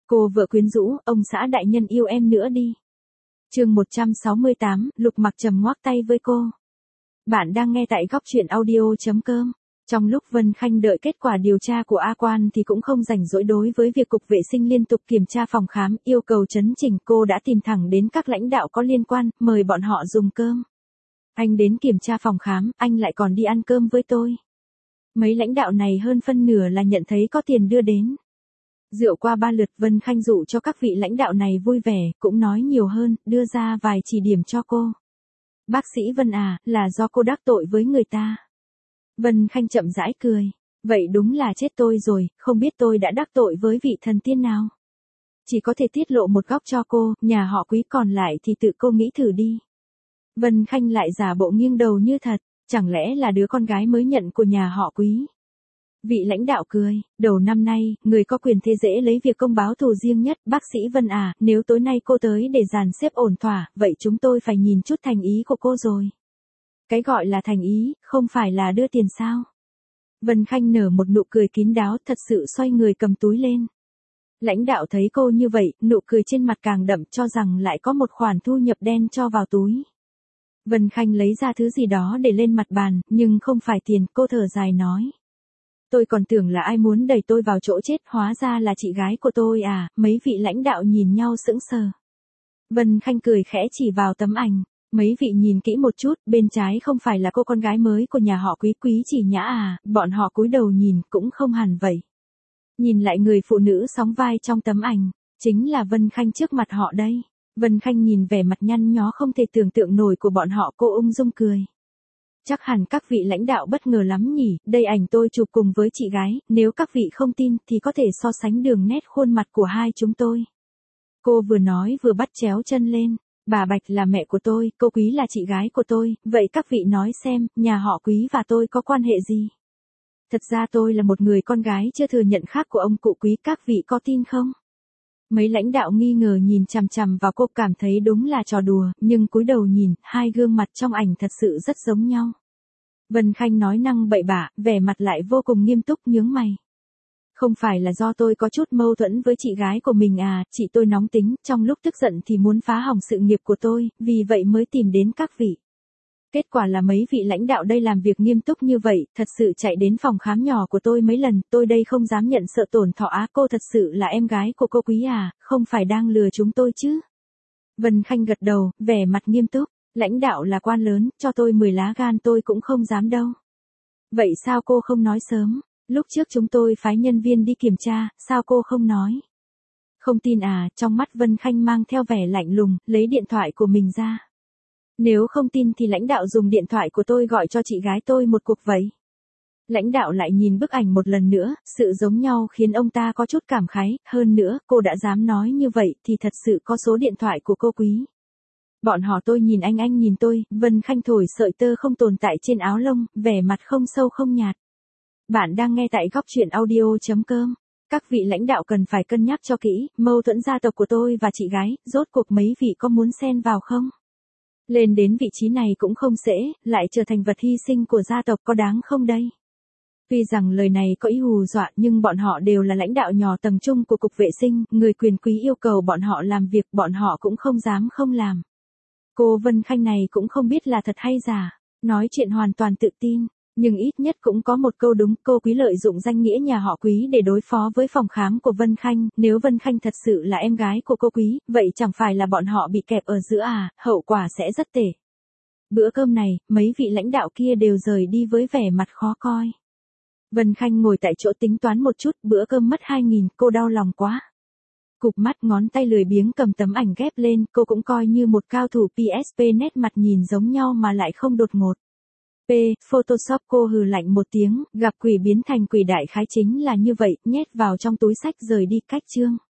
Cô vợ quyến rũ, ông xã đại nhân yêu em nữa đi. Chương 168, Lục Mặc Trầm ngoắc tay với cô. Bạn đang nghe tại góc truyện audio.com. Trong lúc Vân Khanh đợi kết quả điều tra của A Quan thì cũng không rảnh rỗi đối với việc cục vệ sinh liên tục kiểm tra phòng khám, yêu cầu chấn chỉnh, cô đã tìm thẳng đến các lãnh đạo có liên quan, mời bọn họ dùng cơm. Anh đến kiểm tra phòng khám, anh lại còn đi ăn cơm với tôi. Mấy lãnh đạo này hơn phân nửa là nhận thấy có tiền đưa đến. Rượu qua 3 lượt, Vân Khanh dụ cho các vị lãnh đạo này vui vẻ, cũng nói nhiều hơn, đưa ra vài chỉ điểm cho cô. Bác sĩ Vân à, là do cô đắc tội với người ta. Vân Khanh chậm rãi cười. Vậy đúng là chết tôi rồi, không biết tôi đã đắc tội với vị thần tiên nào. Chỉ có thể tiết lộ một góc cho cô, nhà họ Quý còn lại thì tự cô nghĩ thử đi. Vân Khanh lại giả bộ nghiêng đầu như thật, chẳng lẽ là đứa con gái mới nhận của nhà họ Quý. Vị lãnh đạo cười, đầu năm nay, người có quyền thế dễ lấy việc công báo thù riêng nhất, bác sĩ Vân à, nếu tối nay cô tới để dàn xếp ổn thỏa, vậy chúng tôi phải nhìn chút thành ý của cô rồi. Cái gọi là thành ý, không phải là đưa tiền sao? Vân Khanh nở một nụ cười kín đáo, thật sự xoay người cầm túi lên. Lãnh đạo thấy cô như vậy, nụ cười trên mặt càng đậm, cho rằng lại có một khoản thu nhập đen cho vào túi. Vân Khanh lấy ra thứ gì đó để lên mặt bàn, nhưng không phải tiền, cô thở dài nói. Tôi còn tưởng là ai muốn đẩy tôi vào chỗ chết, hóa ra là chị gái của tôi à, mấy vị lãnh đạo nhìn nhau sững sờ. Vân Khanh cười khẽ chỉ vào tấm ảnh, mấy vị nhìn kỹ một chút, bên trái không phải là cô con gái mới của nhà họ Quý, Quý Chỉ Nhã à, bọn họ cúi đầu nhìn cũng không hẳn vậy. Nhìn lại người phụ nữ sóng vai trong tấm ảnh, chính là Vân Khanh trước mặt họ đây. Vân Khanh nhìn vẻ mặt nhăn nhó không thể tưởng tượng nổi của bọn họ, cô ung dung cười. Chắc hẳn các vị lãnh đạo bất ngờ lắm nhỉ, đây ảnh tôi chụp cùng với chị gái, nếu các vị không tin thì có thể so sánh đường nét khuôn mặt của hai chúng tôi. Cô vừa nói vừa bắt chéo chân lên, bà Bạch là mẹ của tôi, cô Quý là chị gái của tôi, vậy các vị nói xem, nhà họ Quý và tôi có quan hệ gì? Thật ra tôi là một người con gái chưa thừa nhận khác của ông cụ Quý, các vị có tin không? Mấy lãnh đạo nghi ngờ nhìn chằm chằm vào cô, cảm thấy đúng là trò đùa, nhưng cúi đầu nhìn, hai gương mặt trong ảnh thật sự rất giống nhau. Vân Khanh nói năng bậy bạ, vẻ mặt lại vô cùng nghiêm túc, nhướng mày. Không phải là do tôi có chút mâu thuẫn với chị gái của mình à, chị tôi nóng tính, trong lúc tức giận thì muốn phá hỏng sự nghiệp của tôi, vì vậy mới tìm đến các vị. Kết quả là mấy vị lãnh đạo đây làm việc nghiêm túc như vậy, thật sự chạy đến phòng khám nhỏ của tôi mấy lần, tôi đây không dám nhận sợ tổn thọ á, cô thật sự là em gái của cô Quý à, không phải đang lừa chúng tôi chứ. Vân Khanh gật đầu, vẻ mặt nghiêm túc, lãnh đạo là quan lớn, cho tôi 10 lá gan tôi cũng không dám đâu. Vậy sao cô không nói sớm, lúc trước chúng tôi phái nhân viên đi kiểm tra, sao cô không nói? Không tin à, trong mắt Vân Khanh mang theo vẻ lạnh lùng, lấy điện thoại của mình ra. Nếu không tin thì lãnh đạo dùng điện thoại của tôi gọi cho chị gái tôi một cuộc vậy. Lãnh đạo lại nhìn bức ảnh một lần nữa, sự giống nhau khiến ông ta có chút cảm khái, hơn nữa, cô đã dám nói như vậy thì thật sự có số điện thoại của cô Quý. Bọn họ tôi nhìn anh nhìn tôi, Vân Khanh thổi sợi tơ không tồn tại trên áo lông, vẻ mặt không sâu không nhạt. Bạn đang nghe tại góc truyện audio.com. Các vị lãnh đạo cần phải cân nhắc cho kỹ, mâu thuẫn gia tộc của tôi và chị gái, rốt cuộc mấy vị có muốn xen vào không? Lên đến vị trí này cũng không dễ, lại trở thành vật hy sinh của gia tộc có đáng không đây? Tuy rằng lời này có ý hù dọa nhưng bọn họ đều là lãnh đạo nhỏ tầng trung của cục vệ sinh, người quyền quý yêu cầu bọn họ làm việc bọn họ cũng không dám không làm. Cô Vân Khanh này cũng không biết là thật hay giả, nói chuyện hoàn toàn tự tin, nhưng ít nhất cũng có một câu đúng, cô Quý lợi dụng danh nghĩa nhà họ Quý để đối phó với phòng khám của Vân Khanh, nếu Vân Khanh thật sự là em gái của cô Quý, vậy chẳng phải là bọn họ bị kẹp ở giữa à, hậu quả sẽ rất tệ. Bữa cơm này, mấy vị lãnh đạo kia đều rời đi với vẻ mặt khó coi. Vân Khanh ngồi tại chỗ tính toán một chút, bữa cơm mất 2.000, cô đau lòng quá. Cụp mắt ngón tay lười biếng cầm tấm ảnh ghép lên, cô cũng coi như một cao thủ PSP, nét mặt nhìn giống nhau mà lại không đột ngột. Photoshop, cô hừ lạnh một tiếng, gặp quỷ biến thành quỷ, đại khái chính là như vậy, nhét vào trong túi sách rời đi. Cách chương.